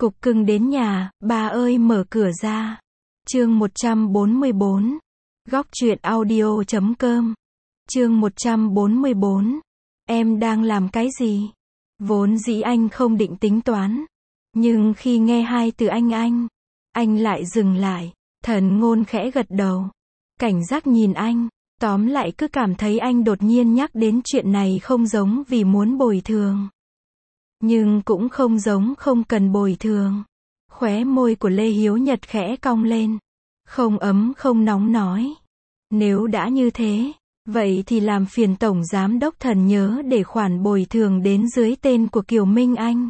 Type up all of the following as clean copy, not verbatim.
Cục cưng đến nhà, bà ơi mở cửa ra. Chương 144. Góc truyện audio.com. Chương 144. Em đang làm cái gì? Vốn dĩ anh không định tính toán. Nhưng khi nghe hai từ anh lại dừng lại. Thần Ngôn khẽ gật đầu. Cảnh giác nhìn anh. Tóm lại cứ cảm thấy anh đột nhiên nhắc đến chuyện này không giống vì muốn bồi thường. Nhưng cũng không giống không cần bồi thường. Khóe môi của Lê Hiếu Nhật khẽ cong lên. Không ấm không nóng nói. Nếu đã như thế, vậy thì làm phiền Tổng Giám đốc Thần nhớ để khoản bồi thường đến dưới tên của Kiều Minh Anh.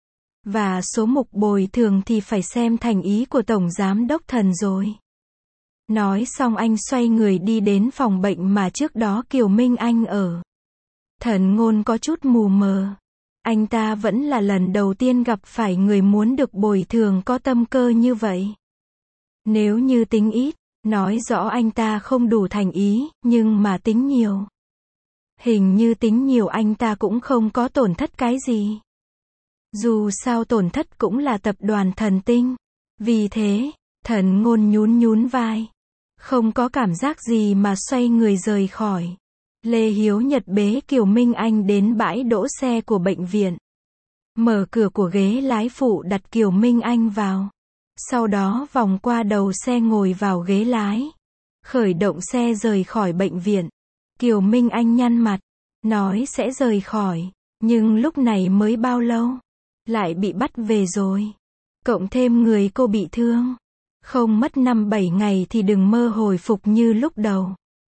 Và số mục bồi thường thì phải xem thành ý của Tổng Giám đốc Thần rồi. Nói xong anh xoay người đi đến phòng bệnh mà trước đó Kiều Minh Anh ở. Thần Ngôn có chút mù mờ. Anh ta vẫn là lần đầu tiên gặp phải người muốn được bồi thường có tâm cơ như vậy. Nếu như tính ít, nói rõ anh ta không đủ thành ý, nhưng mà tính nhiều. Hình như tính nhiều anh ta cũng không có tổn thất cái gì. Dù sao tổn thất cũng là tập đoàn Thần Tinh. Vì thế, Thần Ngôn nhún vai. Không có cảm giác gì mà xoay người rời khỏi. Lê Hiếu Nhật bế Kiều Minh Anh đến bãi đỗ xe của bệnh viện. Mở cửa của ghế lái phụ đặt Kiều Minh Anh vào. Sau đó vòng qua đầu xe ngồi vào ghế lái. Khởi động xe rời khỏi bệnh viện. Kiều Minh Anh nhăn mặt. Nói sẽ rời khỏi. Nhưng lúc này mới bao lâu? Lại bị bắt về rồi. Cộng thêm người cô bị thương. Không mất 5-7 ngày thì đừng mơ hồi phục như lúc đầu.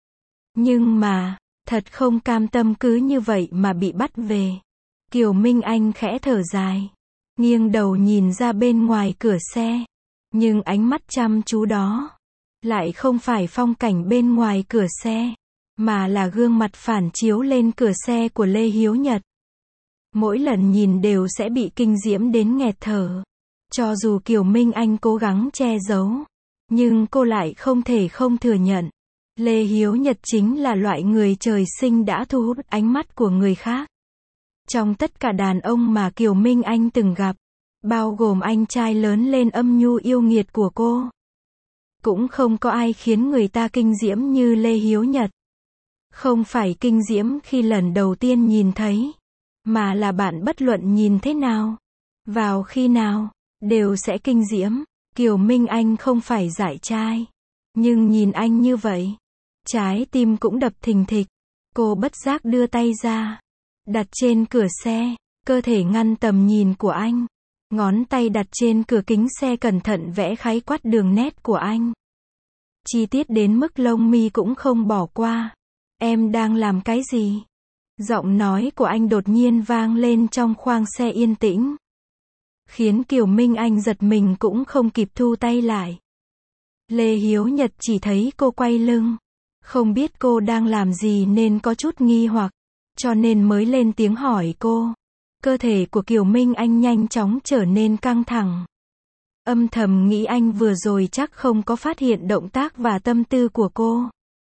Nhưng mà, thật không cam tâm cứ như vậy mà bị bắt về. Kiều Minh Anh khẽ thở dài. Nghiêng đầu nhìn ra bên ngoài cửa xe. Nhưng ánh mắt chăm chú đó lại không phải phong cảnh bên ngoài cửa xe, mà là gương mặt phản chiếu lên cửa xe của Lê Hiếu Nhật. Mỗi lần nhìn đều sẽ bị kinh diễm đến nghẹt thở. Cho dù Kiều Minh Anh cố gắng che giấu, nhưng cô lại không thể không thừa nhận. Lê Hiếu Nhật chính là loại người trời sinh đã thu hút ánh mắt của người khác. Trong tất cả đàn ông mà Kiều Minh Anh từng gặp, bao gồm anh trai lớn lên âm nhu yêu nghiệt của cô, cũng không có ai khiến người ta kinh diễm như Lê Hiếu Nhật. Không phải kinh diễm khi lần đầu tiên nhìn thấy, mà là bạn bất luận nhìn thế nào, vào khi nào, đều sẽ kinh diễm. Kiều Minh Anh không phải dại trai, nhưng nhìn anh như vậy, trái tim cũng đập thình thịch. Cô bất giác đưa tay ra, đặt trên cửa xe, cơ thể ngăn tầm nhìn của anh. Ngón tay đặt trên cửa kính xe cẩn thận vẽ khái quát đường nét của anh. Chi tiết đến mức lông mi cũng không bỏ qua. Em đang làm cái gì? Giọng nói của anh đột nhiên vang lên trong khoang xe yên tĩnh. Khiến Kiều Minh Anh giật mình cũng không kịp thu tay lại. Lê Hiếu Nhật chỉ thấy cô quay lưng. Không biết cô đang làm gì nên có chút nghi hoặc. Cho nên mới lên tiếng hỏi cô. Cơ thể của Kiều Minh Anh nhanh chóng trở nên căng thẳng. Âm thầm nghĩ anh vừa rồi chắc không có phát hiện động tác và tâm tư của cô.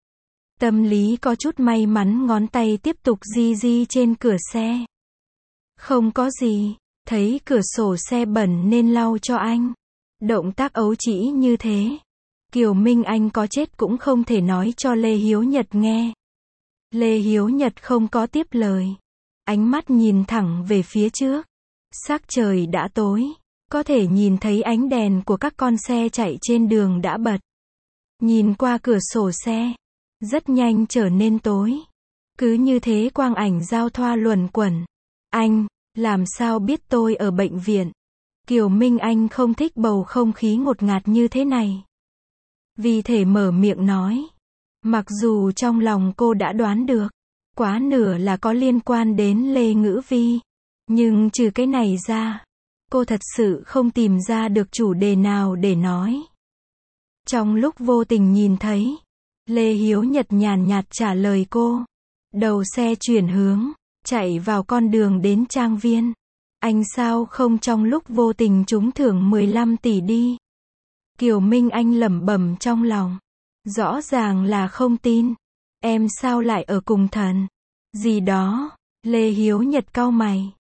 Tâm lý có chút may mắn, ngón tay tiếp tục di trên cửa xe. Không có gì, thấy cửa sổ xe bẩn nên lau cho anh. Động tác ấu trĩ như thế, Kiều Minh Anh có chết cũng không thể nói cho Lê Hiếu Nhật nghe. Lê Hiếu Nhật không có tiếp lời. Ánh mắt nhìn thẳng về phía trước. Sắc trời đã tối, có thể nhìn thấy ánh đèn của các con xe chạy trên đường đã bật. Nhìn qua cửa sổ xe, rất nhanh trở nên tối. Cứ như thế quang ảnh giao thoa luẩn quẩn. Anh, làm sao biết tôi ở bệnh viện? Kiều Minh Anh không thích bầu không khí ngột ngạt như thế này. Vì thể mở miệng nói. Mặc dù trong lòng cô đã đoán được, quá nửa là có liên quan đến Lê Ngữ Vi. Nhưng trừ cái này ra, cô thật sự không tìm ra được chủ đề nào để nói. Trong lúc vô tình nhìn thấy, Lê Hiếu Nhật nhàn nhạt trả lời cô. Đầu xe chuyển hướng, chạy vào con đường đến Trang Viên. Anh sao không trong lúc vô tình trúng thưởng 15 tỷ đi? Kiều Minh Anh lẩm bẩm trong lòng. Rõ ràng là không tin. Em sao lại ở cùng Thần? Gì đó? Lê Hiếu Nhật cau mày.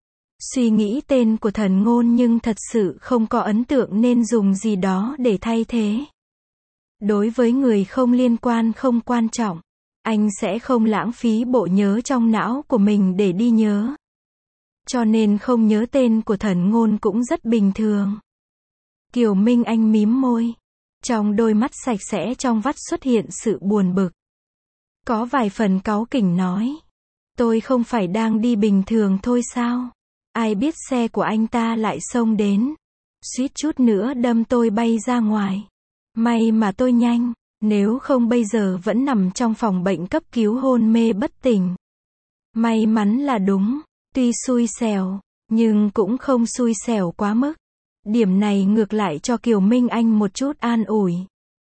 Suy nghĩ tên của Thần Ngôn nhưng thật sự không có ấn tượng nên dùng gì đó để thay thế. Đối với người không liên quan không quan trọng, anh sẽ không lãng phí bộ nhớ trong não của mình để đi nhớ. Cho nên không nhớ tên của Thần Ngôn cũng rất bình thường. Kiều Minh Anh mím môi. Trong đôi mắt sạch sẽ trong vắt xuất hiện sự buồn bực. Có vài phần cáu kỉnh nói. Tôi không phải đang đi bình thường thôi sao? Ai biết xe của anh ta lại xông đến. Suýt chút nữa đâm tôi bay ra ngoài. May mà tôi nhanh, nếu không bây giờ vẫn nằm trong phòng bệnh cấp cứu hôn mê bất tỉnh. May mắn là đúng, tuy xui xẻo, nhưng cũng không xui xẻo quá mức. Điểm này ngược lại cho Kiều Minh Anh một chút an ủi.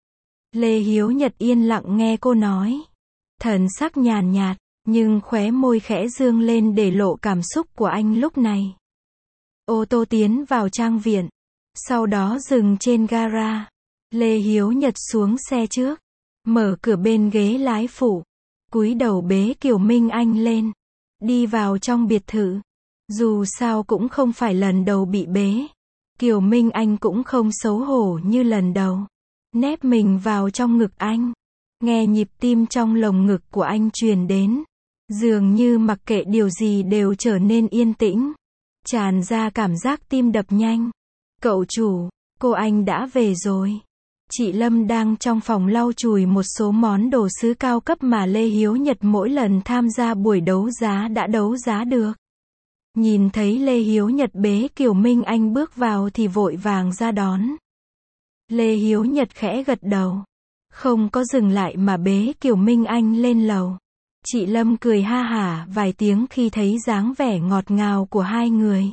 Lê Hiếu Nhật yên lặng nghe cô nói. Thần sắc nhàn nhạt, nhưng khóe môi khẽ dương lên để lộ cảm xúc của anh lúc này. Ô tô tiến vào trang viện, sau đó dừng trên gara. Lê Hiếu Nhật xuống xe trước, mở cửa bên ghế lái phụ, cúi đầu bế Kiều Minh Anh lên, đi vào trong biệt thự. Dù sao cũng không phải lần đầu bị bế, Kiều Minh Anh cũng không xấu hổ như lần đầu. Nép mình vào trong ngực anh, nghe nhịp tim trong lồng ngực của anh truyền đến. Dường như mặc kệ điều gì đều trở nên yên tĩnh, tràn ra cảm giác tim đập nhanh. Cậu chủ, cô anh đã về rồi. Chị Lâm đang trong phòng lau chùi một số món đồ sứ cao cấp mà Lê Hiếu Nhật mỗi lần tham gia buổi đấu giá đã đấu giá được. Nhìn thấy Lê Hiếu Nhật bế Kiều Minh Anh bước vào thì vội vàng ra đón. Lê Hiếu Nhật khẽ gật đầu, không có dừng lại mà bế Kiều Minh Anh lên lầu. Chị Lâm cười ha hả vài tiếng khi thấy dáng vẻ ngọt ngào của hai người.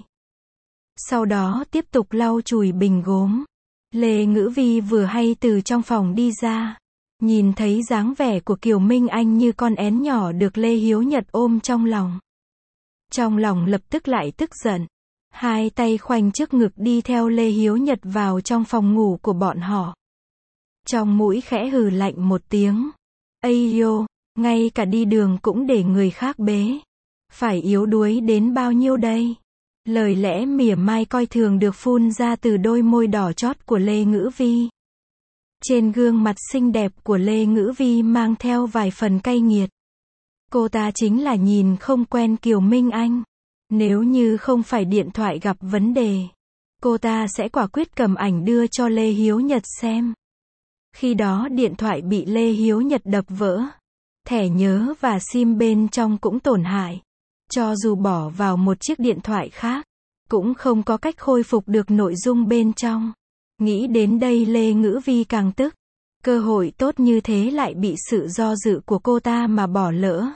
Sau đó tiếp tục lau chùi bình gốm. Lê Ngữ Vi vừa hay từ trong phòng đi ra, nhìn thấy dáng vẻ của Kiều Minh Anh như con én nhỏ được Lê Hiếu Nhật ôm trong lòng. Trong lòng lập tức lại tức giận, hai tay khoanh trước ngực đi theo Lê Hiếu Nhật vào trong phòng ngủ của bọn họ. Trong mũi khẽ hừ lạnh một tiếng. Ây yo, ngay cả đi đường cũng để người khác bế. Phải yếu đuối đến bao nhiêu đây? Lời lẽ mỉa mai coi thường được phun ra từ đôi môi đỏ chót của Lê Ngữ Vi. Trên gương mặt xinh đẹp của Lê Ngữ Vi mang theo vài phần cay nghiệt. Cô ta chính là nhìn không quen Kiều Minh Anh. Nếu như không phải điện thoại gặp vấn đề, cô ta sẽ quả quyết cầm ảnh đưa cho Lê Hiếu Nhật xem. Khi đó điện thoại bị Lê Hiếu Nhật đập vỡ. Thẻ nhớ và SIM bên trong cũng tổn hại. Cho dù bỏ vào một chiếc điện thoại khác, cũng không có cách khôi phục được nội dung bên trong. Nghĩ đến đây Lê Ngữ Vi càng tức. Cơ hội tốt như thế lại bị sự do dự của cô ta mà bỏ lỡ.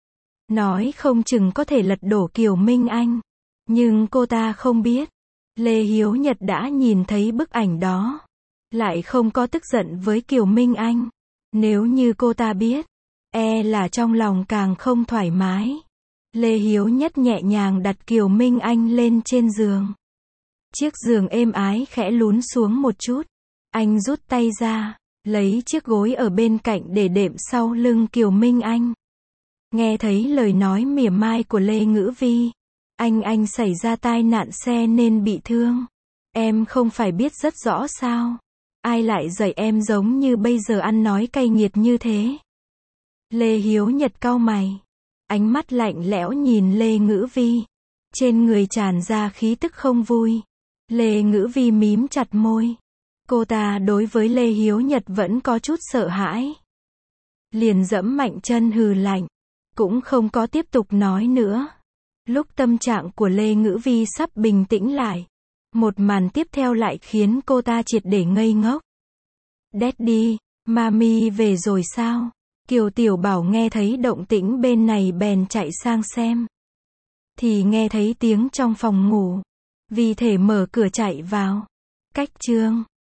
Nói không chừng có thể lật đổ Kiều Minh Anh. Nhưng cô ta không biết. Lê Hiếu Nhật đã nhìn thấy bức ảnh đó. Lại không có tức giận với Kiều Minh Anh. Nếu như cô ta biết, e là trong lòng càng không thoải mái. Lê Hiếu Nhất nhẹ nhàng đặt Kiều Minh Anh lên trên giường. Chiếc giường êm ái khẽ lún xuống một chút. Anh rút tay ra, lấy chiếc gối ở bên cạnh để đệm sau lưng Kiều Minh Anh. Nghe thấy lời nói mỉa mai của Lê Ngữ Vi. Anh xảy ra tai nạn xe nên bị thương. Em không phải biết rất rõ sao? Ai lại dạy em giống như bây giờ ăn nói cay nghiệt như thế? Lê Hiếu Nhật cau mày. Ánh mắt lạnh lẽo nhìn Lê Ngữ Vi. Trên người tràn ra khí tức không vui. Lê Ngữ Vi mím chặt môi. Cô ta đối với Lê Hiếu Nhật vẫn có chút sợ hãi. Liền dẫm mạnh chân hừ lạnh. Cũng không có tiếp tục nói nữa. Lúc tâm trạng của Lê Ngữ Vi sắp bình tĩnh lại, một màn tiếp theo lại khiến cô ta triệt để ngây ngốc. Daddy, Mami về rồi sao? Kiều Tiểu Bảo nghe thấy động tĩnh bên này bèn chạy sang xem. Thì nghe thấy tiếng trong phòng ngủ. Vì thể mở cửa chạy vào. Cách chương